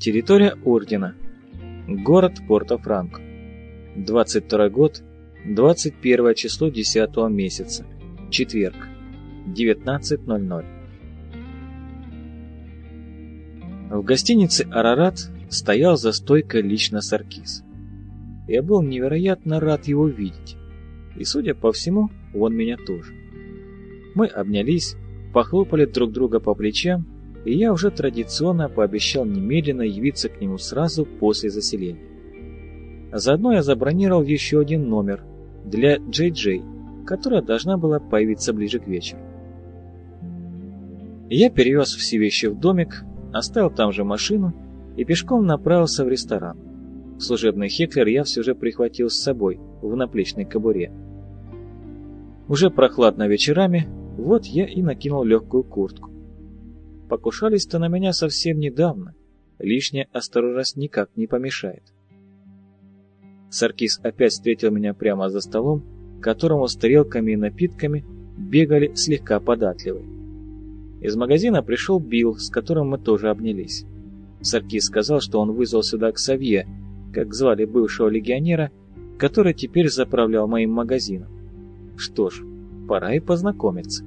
Территория Ордена. Город Порто-Франко. 22 год, 21 число 10 месяца. Четверг. 19:00. В гостинице «Арарат» стоял за стойкой лично Саркис. Я был невероятно рад его видеть. И, судя по всему, он меня тоже. Мы обнялись, похлопали друг друга по плечам, и я уже традиционно пообещал немедленно явиться к нему сразу после заселения. Заодно я забронировал еще один номер для Джей-Джей, которая должна была появиться ближе к вечеру. Я перевез все вещи в домик, оставил там же машину и пешком направился в ресторан. Служебный Хеклер я все же прихватил с собой в наплечной кобуре. Уже прохладно вечерами, вот я и накинул легкую куртку. Покушались-то на меня совсем недавно, лишняя осторожность никак не помешает. Саркис опять встретил меня прямо за столом, к которому с тарелками и напитками бегали слегка податливые. Из магазина пришел Билл, с которым мы тоже обнялись. Саркис сказал, что он вызвал сюда Ксавье, как звали бывшего легионера, который теперь заправлял моим магазином. Что ж, пора и познакомиться.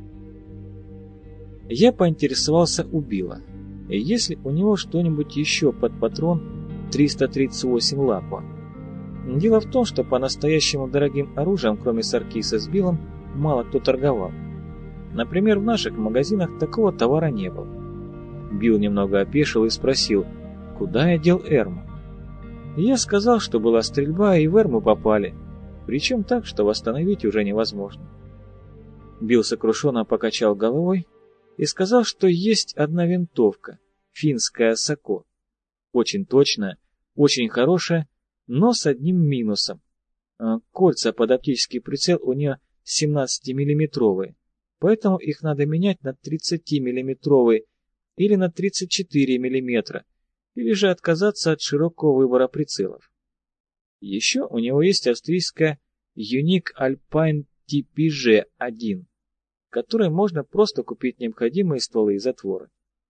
Я поинтересовался у Билла, есть ли у него что-нибудь еще под патрон 338 Лапуа. Дело в том, что по-настоящему дорогим оружием, кроме Саркиса с Биллом, мало кто торговал. Например, в наших магазинах такого товара не было. Билл немного опешил и спросил, куда я дел Эрму. Я сказал, что была стрельба, и в Эрму попали, причем так, что восстановить уже невозможно. Билл сокрушенно покачал головой и сказал, что есть одна винтовка, финская Сако. Очень точная, очень хорошая, но с одним минусом. Кольца под оптический прицел у нее 17-миллиметровые, поэтому их надо менять на 30-миллиметровые или на 34 мм, или же отказаться от широкого выбора прицелов. Еще у него есть австрийская Unique Alpine TPG-1, которой можно просто купить необходимые стволы и затворы.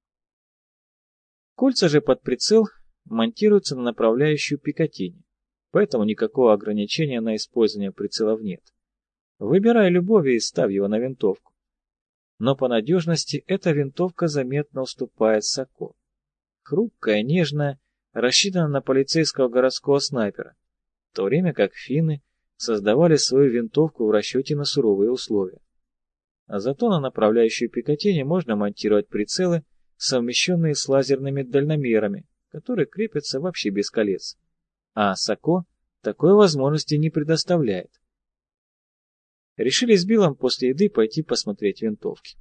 Кольца же под прицел монтируются на направляющую Пикатини, поэтому никакого ограничения на использование прицелов нет. Выбирай любой и ставь его на винтовку. Но по надежности эта винтовка заметно уступает Сако. Хрупкая, нежная, рассчитана на полицейского городского снайпера, в то время как финны создавали свою винтовку в расчете на суровые условия. А зато на направляющую Пикатини можно монтировать прицелы, совмещенные с лазерными дальномерами, которые крепятся вообще без колец. А Сако такой возможности не предоставляет. Решили с Биллом после еды пойти посмотреть винтовки.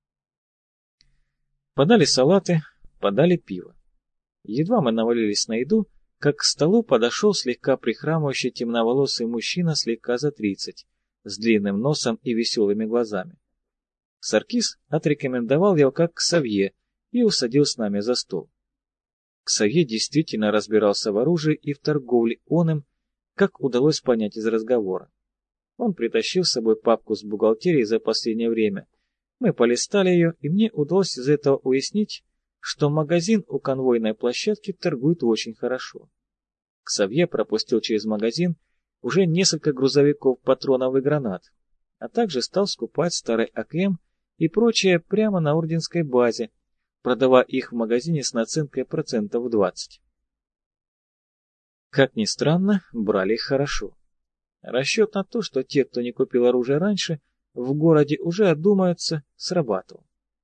Подали салаты, подали пиво. Едва мы навалились на еду, как к столу подошел слегка прихрамывающий темноволосый мужчина слегка за 30, с длинным носом и веселыми глазами. Саркис отрекомендовал его как Ксавье и усадил с нами за стол. Ксавье действительно разбирался в оружии и в торговле оным, как удалось понять из разговора. Он притащил с собой папку с бухгалтерией за последнее время. Мы полистали ее, и мне удалось из этого уяснить, что магазин у конвойной площадки торгует очень хорошо. Ксавье пропустил через магазин уже несколько грузовиков патронов и гранат, а также стал скупать старый АКМ и прочее прямо на орденской базе, продавая их в магазине с наценкой процентов 20. Как ни странно, брали их хорошо. Расчет на то, что те, кто не купил оружие раньше, в городе уже одумаются, срабатывал.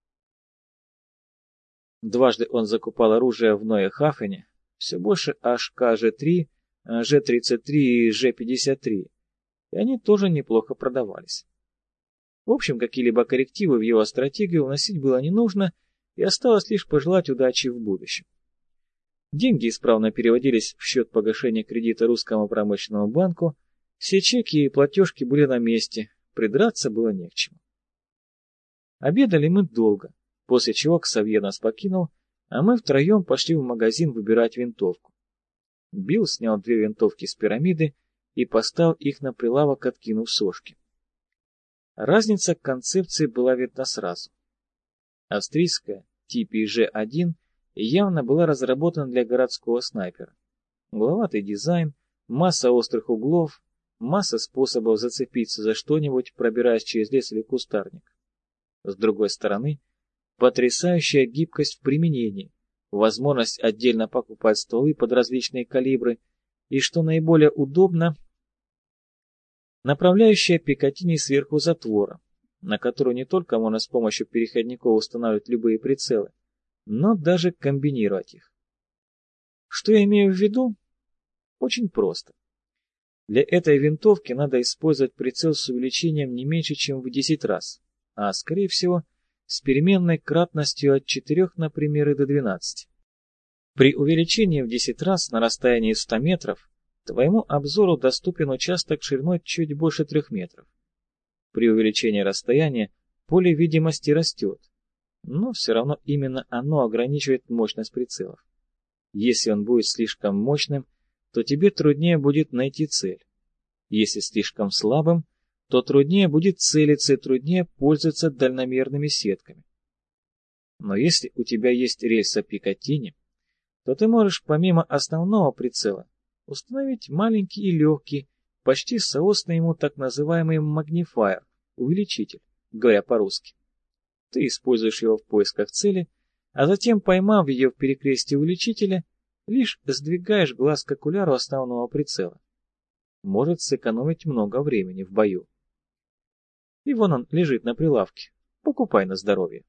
Дважды он закупал оружие в Ноехафене, все больше HK-G3, G33 и G53, и они тоже неплохо продавались. В общем, какие-либо коррективы в его стратегию вносить было не нужно, и осталось лишь пожелать удачи в будущем. Деньги исправно переводились в счет погашения кредита Русскому промышленному банку, все чеки и платежки были на месте, придраться было не к чему. Обедали мы долго, после чего Ксавье нас покинул, а мы втроем пошли в магазин выбирать винтовку. Билл снял 2 винтовки с пирамиды и поставил их на прилавок, откинув сошки. Разница концепции была видна сразу. Австрийская TPG-1 явно была разработана для городского снайпера. Угловатый дизайн, масса острых углов, масса способов зацепиться за что-нибудь, пробираясь через лес или кустарник. С другой стороны, потрясающая гибкость в применении, возможность отдельно покупать стволы под различные калибры и, что наиболее удобно, направляющая Пикатини сверху затвора, на которую не только можно с помощью переходников устанавливать любые прицелы, но даже комбинировать их. Что я имею в виду? Очень просто. Для этой винтовки надо использовать прицел с увеличением не меньше, чем в 10 раз, а, скорее всего, с переменной кратностью от 4, например, и до 12. При увеличении в 10 раз на расстоянии 100 метров твоему обзору доступен участок шириной чуть больше 3 метров. При увеличении расстояния поле видимости растет, но все равно именно оно ограничивает мощность прицелов. Если он будет слишком мощным, то тебе труднее будет найти цель. Если слишком слабым, то труднее будет целиться и труднее пользоваться дальномерными сетками. Но если у тебя есть рельса Пикатини, то ты можешь помимо основного прицела установить маленький и легкий, почти соосный ему так называемый магнифайер, увеличитель, говоря по-русски. Ты используешь его в поисках цели, а затем, поймав ее в перекрестии увеличителя, лишь сдвигаешь глаз к окуляру основного прицела. Может сэкономить много времени в бою. И вон он лежит на прилавке. Покупай на здоровье.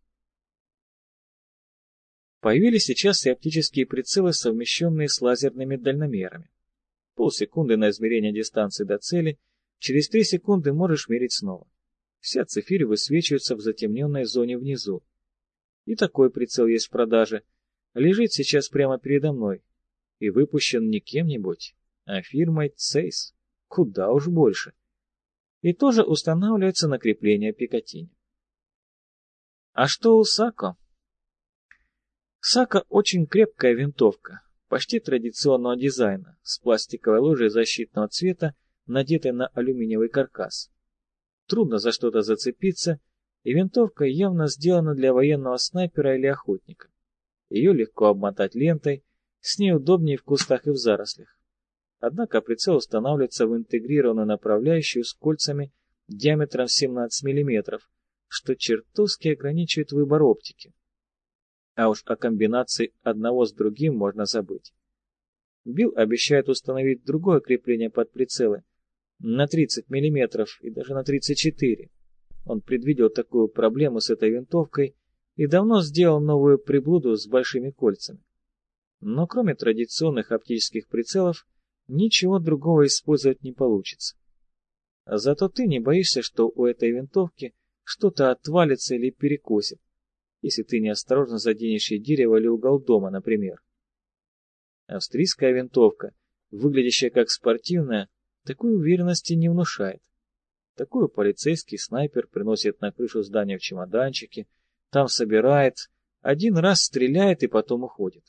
Появились сейчас и оптические прицелы, совмещенные с лазерными дальномерами. Полсекунды на измерение дистанции до цели, через 3 секунды можешь мерить снова. Вся цифирь высвечивается в затемненной зоне внизу. И такой прицел есть в продаже. Лежит сейчас прямо передо мной. И выпущен не кем-нибудь, а фирмой Zeiss. Куда уж больше. И тоже устанавливается на крепление Пикатини. А что у Сако? Сако очень крепкая винтовка, почти традиционного дизайна, с пластиковой ложей защитного цвета, надетой на алюминиевый каркас. Трудно за что-то зацепиться, и винтовка явно сделана для военного снайпера или охотника. Ее легко обмотать лентой, с ней удобнее в кустах и в зарослях. Однако прицел устанавливается в интегрированную направляющую с кольцами диаметром 17 мм, что чертовски ограничивает выбор оптики. А уж о комбинации одного с другим можно забыть. Билл обещает установить другое крепление под прицелы на 30 мм и даже на 34. Он предвидел такую проблему с этой винтовкой и давно сделал новую приблуду с большими кольцами. Но кроме традиционных оптических прицелов, ничего другого использовать не получится. Зато ты не боишься, что у этой винтовки что-то отвалится или перекосит, если ты неосторожно заденешь ей дерево или угол дома, например. Австрийская винтовка, выглядящая как спортивная, такой уверенности не внушает. Такую полицейский снайпер приносит на крышу здания в чемоданчике, там собирает, один раз стреляет и потом уходит.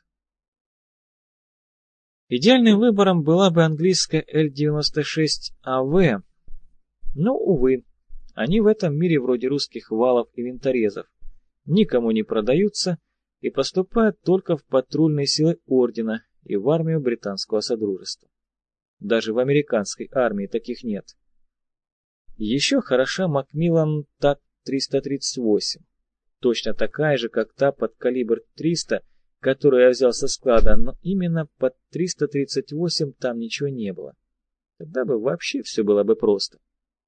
Идеальным выбором была бы английская L96AV, но, увы, они в этом мире вроде русских валов и винторезов, никому не продаются и поступают только в патрульные силы ордена и в армию британского содружества. Даже в американской армии таких нет. Еще хороша Macmillan TAC-338, точно такая же, как та под калибр 300, которую я взял со склада, но именно под 338 там ничего не было. Тогда бы вообще все было бы просто.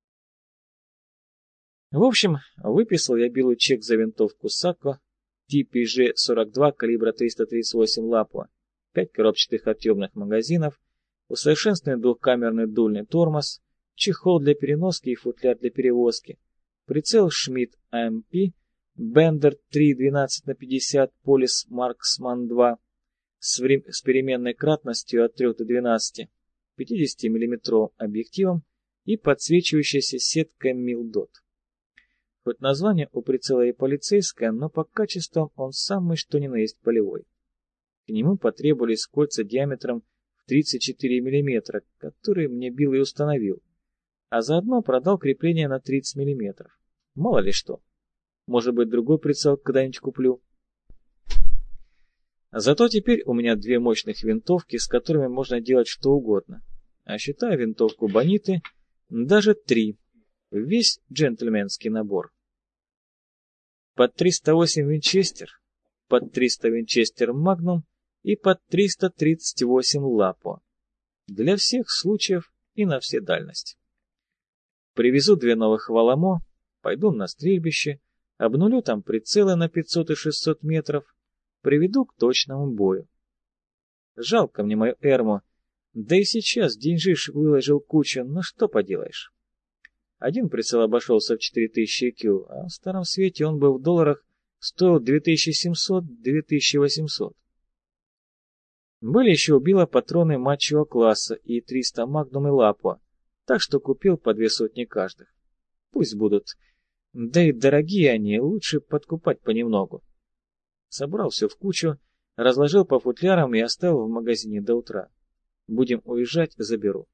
В общем, выписал я Биллу чек за винтовку Сако TPG-42 калибра 338 Лапуа, 5 коробчатых отъемных магазинов, усовершенствованный двухкамерный дульный тормоз, чехол для переноски и футляр для перевозки, прицел Schmidt AMP, Bender 3.12/50 Polis Marksman 2 с переменной кратностью от 3 до 12, 50 мм объективом и подсвечивающейся сеткой Mildot. Хоть название у прицела и полицейское, но по качествам он самый что ни на есть полевой. К нему потребовались кольца диаметром в 34 мм, которые мне Билл и установил, а заодно продал крепление на 30 мм. Мало ли что. Может быть, другой прицел когда-нибудь куплю. Зато теперь у меня 2 мощных винтовки, с которыми можно делать что угодно. А считая винтовку Бониты, даже 3. Весь джентльменский набор. Под 308 Винчестер, под 300 Винчестер Магнум и под 338 Лапо. Для всех случаев и на все дальности. Привезу 2 новых Валамо, пойду на стрельбище, обнулю там прицелы на 500 и 600 метров, приведу к точному бою. Жалко мне мою Эрму, да и сейчас деньжиш выложил кучу, но что поделаешь. Один прицел обошелся в 4000 IQ, а в старом свете он бы в долларах стоил 2700-2800. Были еще убила патроны матчевого класса и 300 Магнум и Лапо, так что купил по 200 каждых. Пусть будут. Да и дорогие они, лучше подкупать понемногу. Собрал все в кучу, разложил по футлярам и оставил в магазине до утра. Будем уезжать, заберу.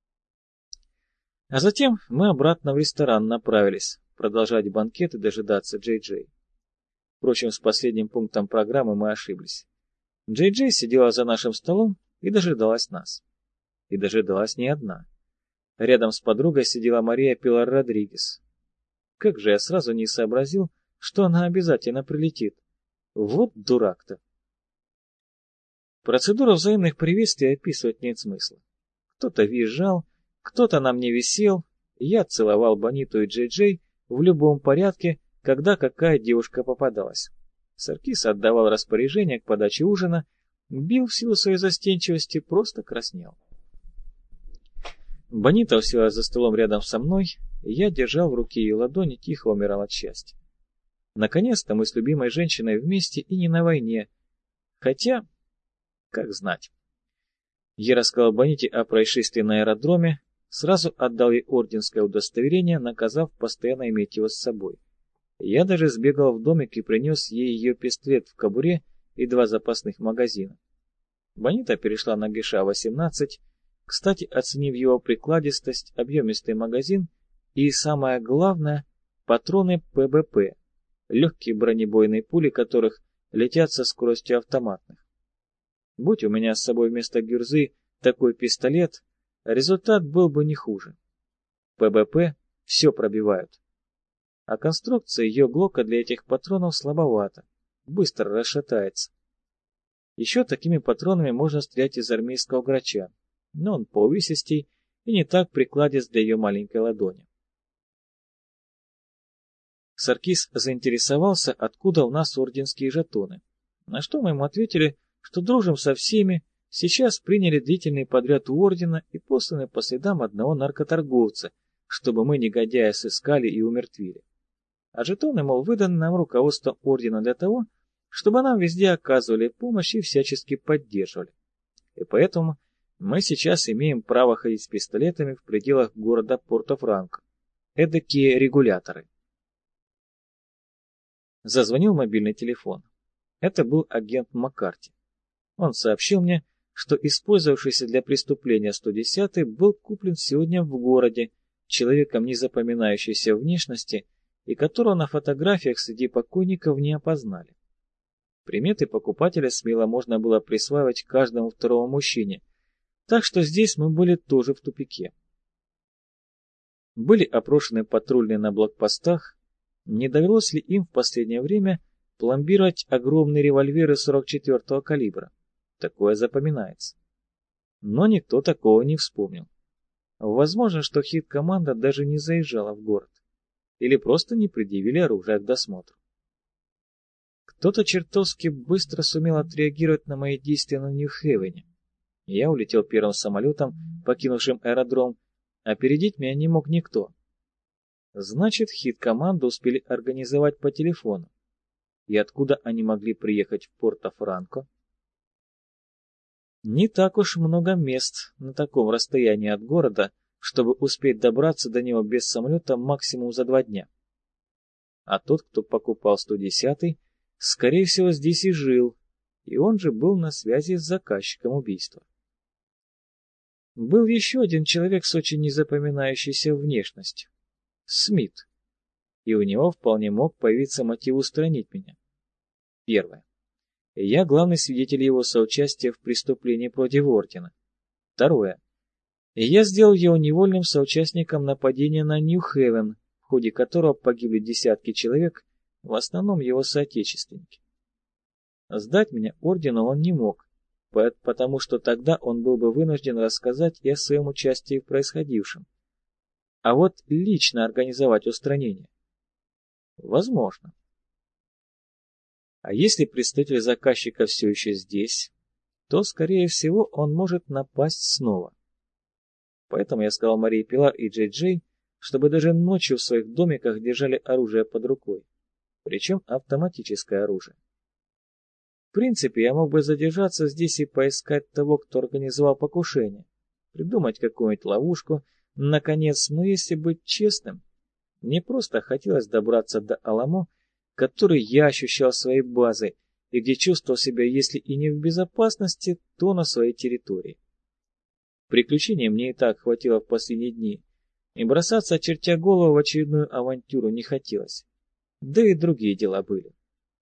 А затем мы обратно в ресторан направились, продолжать банкет и дожидаться Джей-Джей. Впрочем, с последним пунктом программы мы ошиблись. Джей-Джей сидела за нашим столом и дожидалась нас. И дожидалась не одна. Рядом с подругой сидела Мария Пилар Родригес. Как же я сразу не сообразил, что она обязательно прилетит. Вот дурак-то. Процедуру взаимных приветствий описывать нет смысла. Кто-то визжал, кто-то на мне висел, я целовал Бониту и Джей-Джей в любом порядке, когда какая девушка попадалась. Саркис отдавал распоряжение к подаче ужина, бил в силу своей застенчивости, просто краснел. Бонита уселась за столом рядом со мной, и я держал в руке ее ладони, тихо умирал от счастья. Наконец-то мы с любимой женщиной вместе и не на войне. Хотя, как знать. Я рассказал Боните о происшествии на аэродроме, сразу отдал ей орденское удостоверение, наказав постоянно иметь его с собой. Я даже сбегал в домик и принес ей ее пистолет в кобуре и 2 запасных магазина. Бонита перешла на ГШ-18, кстати, оценив его прикладистость, объемистый магазин и, самое главное, патроны ПБП, легкие бронебойные пули которых летят со скоростью автоматных. Будь у меня с собой вместо гюрзы такой пистолет, результат был бы не хуже. ПБП все пробивают. А конструкция ее глока для этих патронов слабовата, быстро расшатается. Еще такими патронами можно стрелять из армейского грача, но он поувесистей и не так прикладист для ее маленькой ладони. Саркис заинтересовался, откуда у нас орденские жетоны, на что мы ему ответили, что дружим со всеми, сейчас приняли длительный подряд у ордена и посланы по следам одного наркоторговца, чтобы мы негодяя сыскали и умертвили. А жетоны, мол, выданы нам руководством ордена для того, чтобы нам везде оказывали помощь и всячески поддерживали. И поэтому мы сейчас имеем право ходить с пистолетами в пределах города Порто-Франко. Эдакие регуляторы. Зазвонил мобильный телефон. Это был агент Маккарти. Он сообщил мне, что использовавшийся для преступления 110-й был куплен сегодня в городе человеком незапоминающейся внешности и которого на фотографиях среди покойников не опознали. Приметы покупателя смело можно было присваивать каждому второму мужчине, так что здесь мы были тоже в тупике. Были опрошены патрульные на блокпостах, не довелось ли им в последнее время пломбировать огромные револьверы 44-го калибра. Такое запоминается. Но никто такого не вспомнил. Возможно, что хит-команда даже не заезжала в город. Или просто не предъявили оружие к досмотру. Кто-то чертовски быстро сумел отреагировать на мои действия на Нью-Хевене. Я улетел первым самолетом, покинувшим аэродром, а опередить меня не мог никто. Значит, хит-команду успели организовать по телефону. И откуда они могли приехать в Порто-Франко? Не так уж много мест на таком расстоянии от города, чтобы успеть добраться до него без самолета максимум за 2 дня. А тот, кто покупал 110-й, скорее всего, здесь и жил, и он же был на связи с заказчиком убийства. Был еще один человек с очень незапоминающейся внешностью. Смит. И у него вполне мог появиться мотив устранить меня. Первое. Я главный свидетель его соучастия в преступлении против Ордена. Второе. Я сделал его невольным соучастником нападения на Нью-Хевен, в ходе которого погибли десятки человек, в основном его соотечественники. Сдать меня Ордену он не мог, потому что тогда он был бы вынужден рассказать и о своем участии в происходившем. А вот лично организовать устранение возможно. А если представитель заказчика все еще здесь, то, скорее всего, он может напасть снова. Поэтому я сказал Марии Пилар и Джей-Джей, чтобы даже ночью в своих домиках держали оружие под рукой, причем автоматическое оружие. В принципе, я мог бы задержаться здесь и поискать того, кто организовал покушение, придумать какую-нибудь ловушку, наконец, но если быть честным, мне просто хотелось добраться до Аламо, который я ощущал своей базой, и где чувствовал себя, если и не в безопасности, то на своей территории. Приключений мне и так хватило в последние дни, и бросаться, очертя голову, в очередную авантюру не хотелось. Да и другие дела были.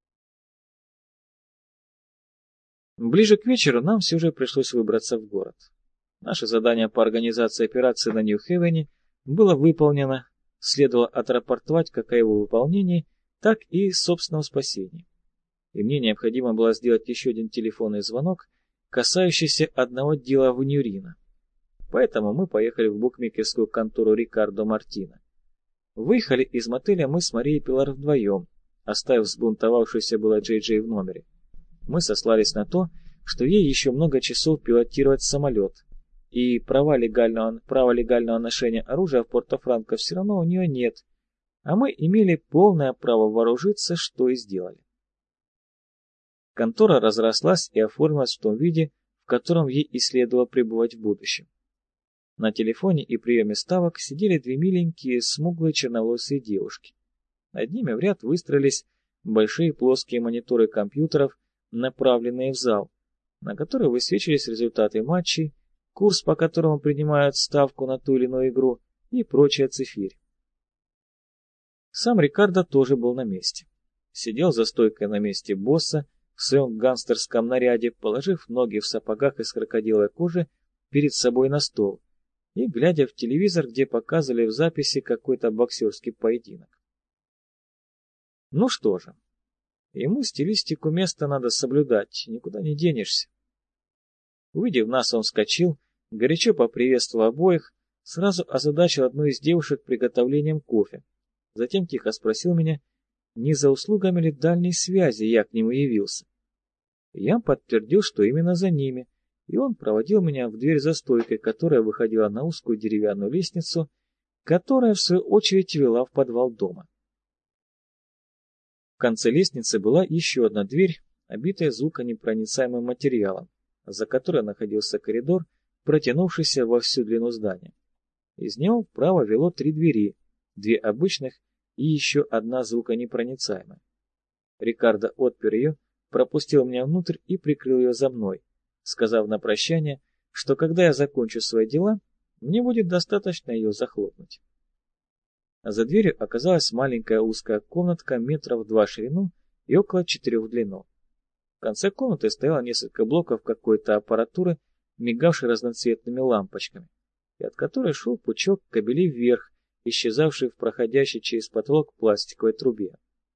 Ближе к вечеру нам все же пришлось выбраться в город. Наше задание по организации операции на Нью-Хевене было выполнено, следовало отрапортовать как о его выполнении, так и собственном спасении. И мне необходимо было сделать еще один телефонный звонок, касающийся одного дела в Ньюрино. Поэтому мы поехали в букмекерскую контору Рикардо Мартина. Выехали из мотеля мы с Марией Пилар вдвоем, оставив взбунтовавшуюся было Джей-Джей в номере. Мы сослались на то, что ей еще много часов пилотировать самолет, и права легального ношения оружия в Порто-Франко все равно у нее нет, а мы имели полное право вооружиться, что и сделали. Контора разрослась и оформилась в том виде, в котором ей и следовало пребывать в будущем. На телефоне и приеме ставок сидели две миленькие, смуглые черноволосые девушки. Над ними в ряд выстроились большие плоские мониторы компьютеров, направленные в зал, на который высвечивались результаты матчей, курс, по которому принимают ставку на ту или иную игру и прочая цифирь. Сам Рикардо тоже был на месте. Сидел за стойкой на месте босса в своем гангстерском наряде, положив ноги в сапогах из крокодиловой кожи перед собой на стол и глядя в телевизор, где показывали в записи какой-то боксерский поединок. Ну что же, ему стилистику места надо соблюдать, никуда не денешься. Увидев нас, он вскочил, горячо поприветствовал обоих, сразу озадачил одну из девушек приготовлением кофе. Затем тихо спросил меня, не за услугами ли дальней связи я к нему явился. Я подтвердил, что именно за ними, и он проводил меня в дверь за стойкой, которая выходила на узкую деревянную лестницу, которая, в свою очередь, вела в подвал дома. В конце лестницы была еще одна дверь, обитая звуконепроницаемым материалом, за которой находился коридор, протянувшийся во всю длину здания. Из него вправо вело 3 двери, 2 обычных и еще одна звуконепроницаемая. Рикардо отпер ее, пропустил меня внутрь и прикрыл ее за мной, сказав на прощание, что когда я закончу свои дела, мне будет достаточно ее захлопнуть. За дверью оказалась маленькая узкая комнатка метров 2 в ширину и около 4 в длину. В конце комнаты стояло несколько блоков какой-то аппаратуры, мигавшей разноцветными лампочками, и от которой шел пучок кабелей вверх, исчезавший в проходящей через потолок пластиковой трубе.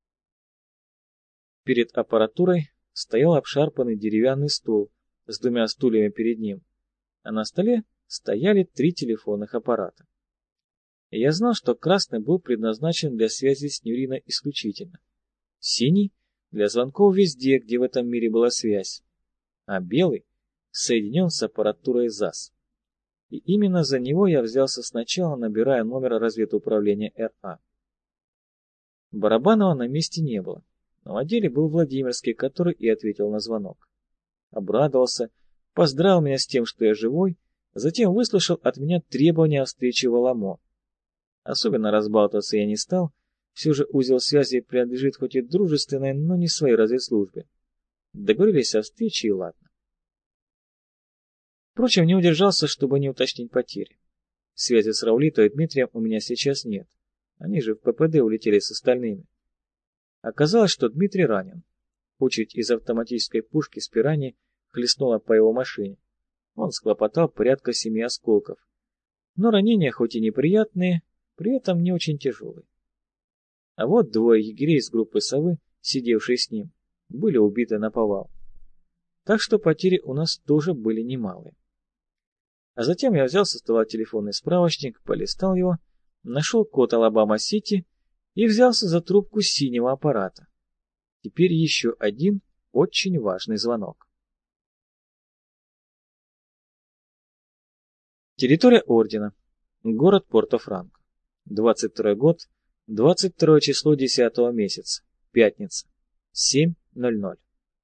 Перед аппаратурой стоял обшарпанный деревянный стол с 2 стульями перед ним, а на столе стояли 3 телефонных аппарата. И я знал, что красный был предназначен для связи с Ньюрино исключительно, синий — для звонков везде, где в этом мире была связь, а белый соединен с аппаратурой ЗАС. И именно за него я взялся сначала, набирая номер разведуправления РА. Барабанова на месте не было, но в отделе был Владимирский, который и ответил на звонок. Обрадовался, поздравил меня с тем, что я живой, затем выслушал от меня требования о встрече в Аламо. Особенно разбалтываться я не стал, все же узел связи принадлежит хоть и дружественной, но не своей разведслужбе. Договорились о встрече и ладно. Впрочем, не удержался, чтобы не уточнить потери. Связи с Раулито и Дмитрием у меня сейчас нет. Они же в ППД улетели с остальными. Оказалось, что Дмитрий ранен. Очередь из автоматической пушки с пираньи хлестнула по его машине. Он схлопотал порядка 7 осколков. Но ранения хоть и неприятные, при этом не очень тяжелые. А вот 2 егерей из группы «Совы», сидевшие с ним, были убиты наповал. Так что потери у нас тоже были немалые. А затем я взял со стола телефонный справочник, полистал его, нашел код Алабама-Сити и взялся за трубку синего аппарата. Теперь еще один очень важный звонок. Территория ордена. Город Порто-Франко. 22 год, 22 число 10 месяца. Пятница. 7:00.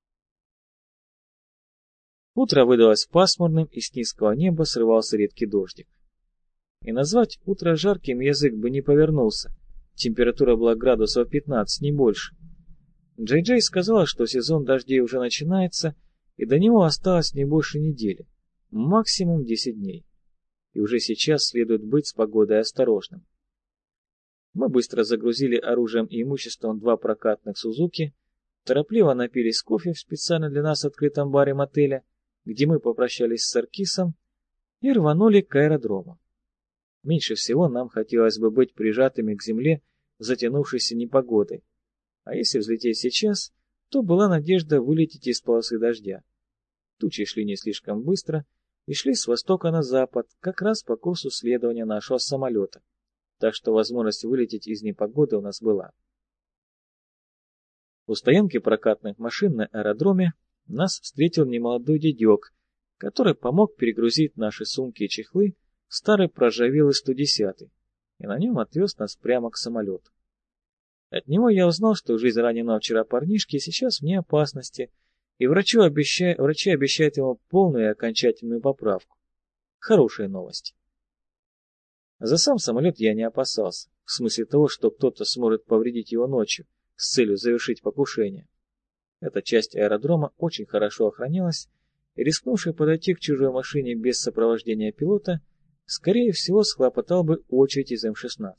Утро выдалось пасмурным, и с низкого неба срывался редкий дождик. И назвать утро жарким язык бы не повернулся. Температура была градусов 15, не больше. Джей-Джей сказала, что сезон дождей уже начинается, и до него осталось не больше недели, максимум 10 дней. И уже сейчас следует быть с погодой осторожным. Мы быстро загрузили оружием и имуществом 2 прокатных «Сузуки», торопливо напились кофе в специально для нас открытом баре мотеля, где мы попрощались с Саркисом, и рванули к аэродрому. Меньше всего нам хотелось бы быть прижатыми к земле затянувшейся непогодой, а если взлететь сейчас, то была надежда вылететь из полосы дождя. Тучи шли не слишком быстро и шли с востока на запад, как раз по курсу следования нашего самолета, так что возможность вылететь из непогоды у нас была. У стоянки прокатных машин на аэродроме нас встретил немолодой дядек, который помог перегрузить наши сумки и чехлы в старый проржавелый 110-й, и на нем отвез нас прямо к самолету. От него я узнал, что жизнь раненого вчера парнишки сейчас вне опасности, и врачи обещают ему полную и окончательную поправку. Хорошие новости. За сам самолет я не опасался, в смысле того, что кто-то сможет повредить его ночью с целью завершить покушение. Эта часть аэродрома очень хорошо охранялась, и рискнувший подойти к чужой машине без сопровождения пилота, скорее всего, схлопотал бы очередь из М-16.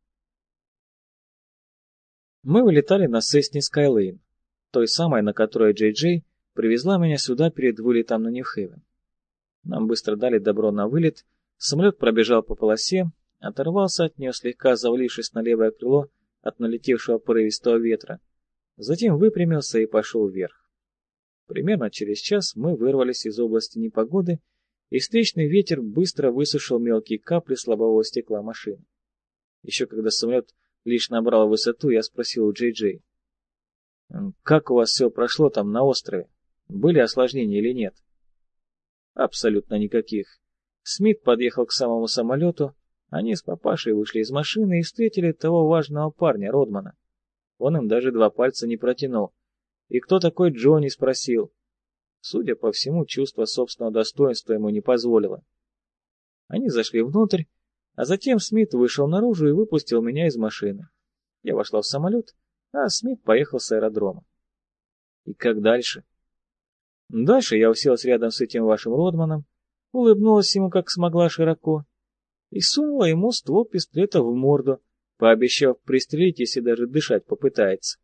Мы вылетали на Cessna Skylane, той самой, на которой Джей-Джей привезла меня сюда перед вылетом на Нью-Хейвен. Нам быстро дали добро на вылет, самолет пробежал по полосе, оторвался от нее, слегка завалившись на левое крыло от налетевшего порывистого ветра, затем выпрямился и пошел вверх. Примерно через час мы вырвались из области непогоды, и встречный ветер быстро высушил мелкие капли с лобового стекла машины. Еще когда самолет лишь набрал высоту, я спросил у Джей-Джей: «Как у вас все прошло там на острове? Были осложнения или нет?» «Абсолютно никаких. Смит подъехал к самому самолету, они с папашей вышли из машины и встретили того важного парня, Родмана. Он им даже 2 пальца не протянул. И кто такой Джонни, спросил. Судя по всему, чувство собственного достоинства ему не позволило. Они зашли внутрь, а затем Смит вышел наружу и выпустил меня из машины. Я вошла в самолет, а Смит поехал с аэродрома. И как дальше? Дальше я уселась рядом с этим вашим Родманом, улыбнулась ему как смогла широко и сунула ему ствол пистолета в морду, пообещав пристрелить, если даже дышать попытается.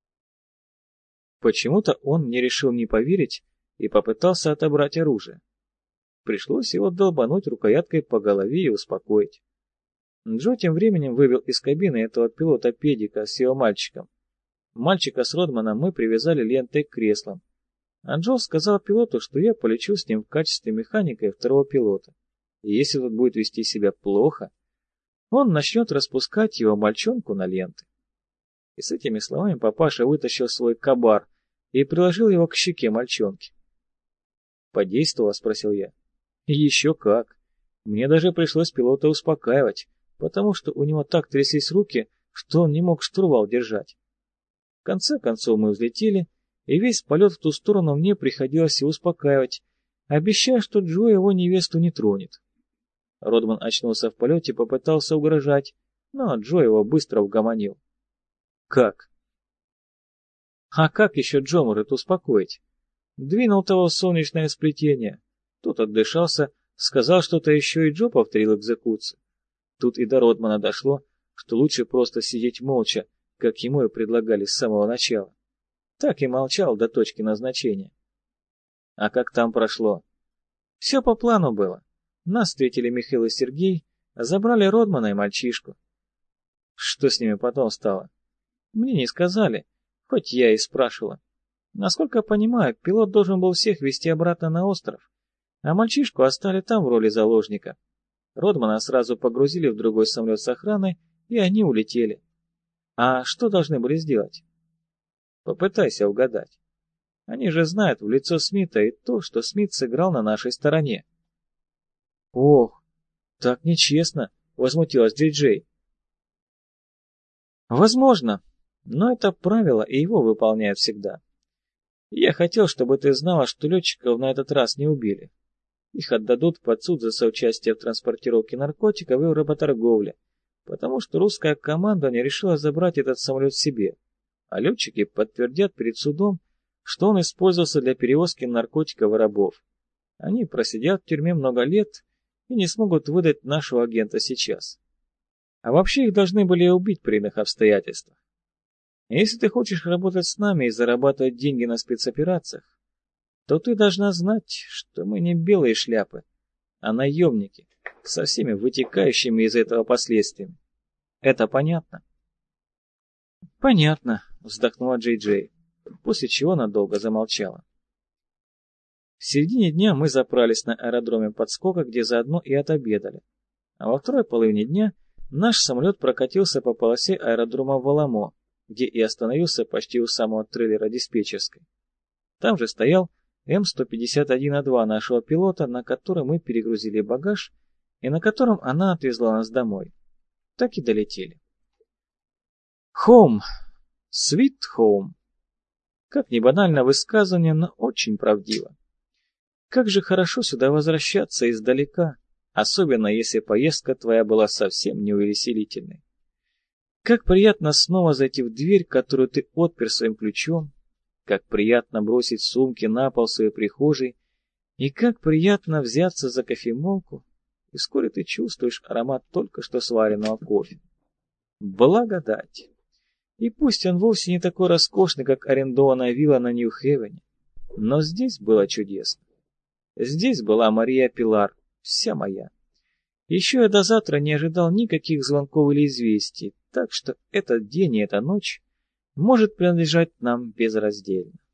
Почему-то он мне решил не поверить и попытался отобрать оружие. Пришлось его долбануть рукояткой по голове и успокоить. Джо тем временем вывел из кабины этого пилота-педика с его мальчиком. Мальчика с Родманом мы привязали лентой к креслам, а Джо сказал пилоту, что я полечу с ним в качестве механика и второго пилота. И если тот будет вести себя плохо, он начнет распускать его мальчонку на ленты. И с этими словами папаша вытащил свой кабар и приложил его к щеке мальчонки. «Подействовало?» — спросил я. «Еще как. Мне даже пришлось пилота успокаивать, потому что у него так тряслись руки, что он не мог штурвал держать. В конце концов мы взлетели, и весь полет в ту сторону мне приходилось его успокаивать, обещая, что Джо его невесту не тронет. Родман очнулся в полете и попытался угрожать, но Джо его быстро угомонил. Как? А как еще Джо может успокоить? Двинул того в солнечное сплетение. Тот отдышался, сказал что-то еще, и Джо повторил экзекуцию. Тут и до Родмана дошло, что лучше просто сидеть молча, как ему и предлагали с самого начала. Так и молчал до точки назначения. А как там прошло? Все по плану было. Нас встретили Михаил и Сергей, забрали Родмана и мальчишку. Что с ними потом стало? Мне не сказали, хоть я и спрашивала. Насколько я понимаю, пилот должен был всех везти обратно на остров, а мальчишку оставили там в роли заложника. Родмана сразу погрузили в другой самолет с охраной, и они улетели. А что должны были сделать? Попытайся угадать. Они же знают в лицо Смита и то, что Смит сыграл на нашей стороне. Ох, так нечестно, возмутилась Джей-Джей. Возможно, но это правило, и его выполняют всегда. Я хотел, чтобы ты знала, что летчиков на этот раз не убили. Их отдадут под суд за соучастие в транспортировке наркотиков и в работорговле, потому что русская командование решила забрать этот самолет себе, а летчики подтвердят перед судом, что он использовался для перевозки наркотиков и рабов. Они просидят в тюрьме много лет и не смогут выдать нашего агента сейчас. А вообще их должны были убить при иных обстоятельствах. Если ты хочешь работать с нами и зарабатывать деньги на спецоперациях, то ты должна знать, что мы не белые шляпы, а наемники, со всеми вытекающими из этого последствиями. Это понятно? Понятно, вздохнула Джей-Джей, после чего надолго замолчала. В середине дня мы заправились на аэродроме подскока, где заодно и отобедали. А во второй половине дня наш самолет прокатился по полосе аэродрома Валамо, где и остановился почти у самого трейлера диспетчерской. Там же стоял М-151А2 нашего пилота, на который мы перегрузили багаж и на котором она отвезла нас домой. Так и долетели. Home. Sweet home. Как ни банально высказывание, но очень правдиво. Как же хорошо сюда возвращаться издалека, особенно если поездка твоя была совсем неувеселительной. Как приятно снова зайти в дверь, которую ты отпер своим ключом, как приятно бросить сумки на пол своей прихожей, и как приятно взяться за кофемолку, и вскоре ты чувствуешь аромат только что сваренного кофе. Благодать! И пусть он вовсе не такой роскошный, как арендованная вилла на Нью-Хевене, но здесь было чудесно. Здесь была Мария Пилар, вся моя. Еще я до завтра не ожидал никаких звонков или известий, так что этот день и эта ночь может принадлежать нам безраздельно.